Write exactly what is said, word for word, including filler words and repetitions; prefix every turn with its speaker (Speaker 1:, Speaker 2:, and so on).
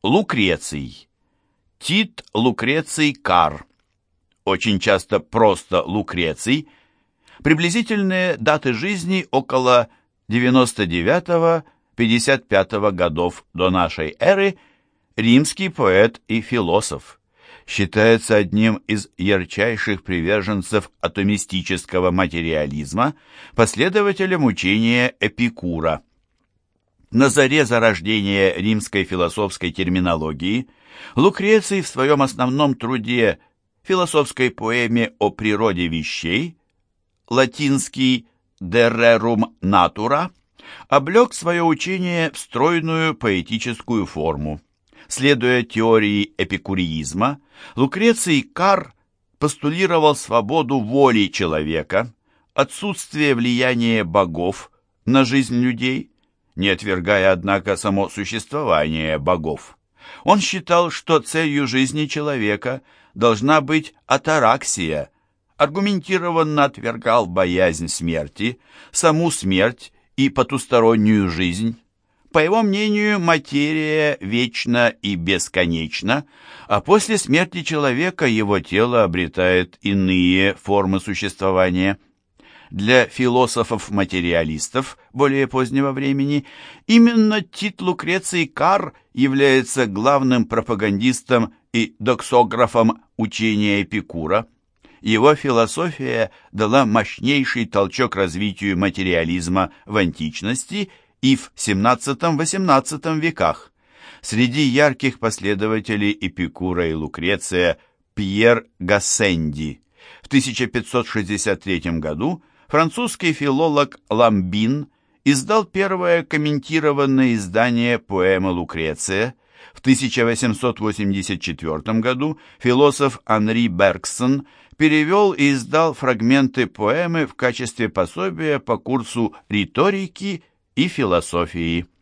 Speaker 1: Лукреций. Тит Лукреций Кар. Очень часто просто Лукреций. Приблизительные даты жизни около девяносто девятого — пятьдесят пятого годов до нашей эры. Римский поэт и философ. Считается одним из ярчайших приверженцев атомистического материализма, последователем учения Эпикура. На заре зарождения римской философской терминологии Лукреций в своем основном труде философской поэме о природе вещей, латинский «De rerum natura», облег свое учение в стройную поэтическую форму. Следуя теории эпикуреизма, Лукреций Кар постулировал свободу воли человека, отсутствие влияния богов на жизнь людей, не отвергая, однако, само существование богов. Он считал, что целью жизни человека должна быть атараксия, аргументированно отвергал боязнь смерти, саму смерть и потустороннюю жизнь. По его мнению, материя вечна и бесконечна, а после смерти человека его тело обретает иные формы существования. Для философов-материалистов более позднего времени именно Тит Лукреций Кар является главным пропагандистом и доксографом учения Эпикура. Его философия дала мощнейший толчок развитию материализма в античности и в семнадцатом-восемнадцатом веках. Среди ярких последователей Эпикура и Лукреция Пьер Гассенди. В тысяча пятьсот шестьдесят третьем году французский филолог Ламбин издал первое комментированное издание поэмы Лукреция. В тысяча восемьсот восемьдесят четвертом году философ Анри Бергсон перевел и издал фрагменты поэмы в качестве пособия по курсу риторики и философии.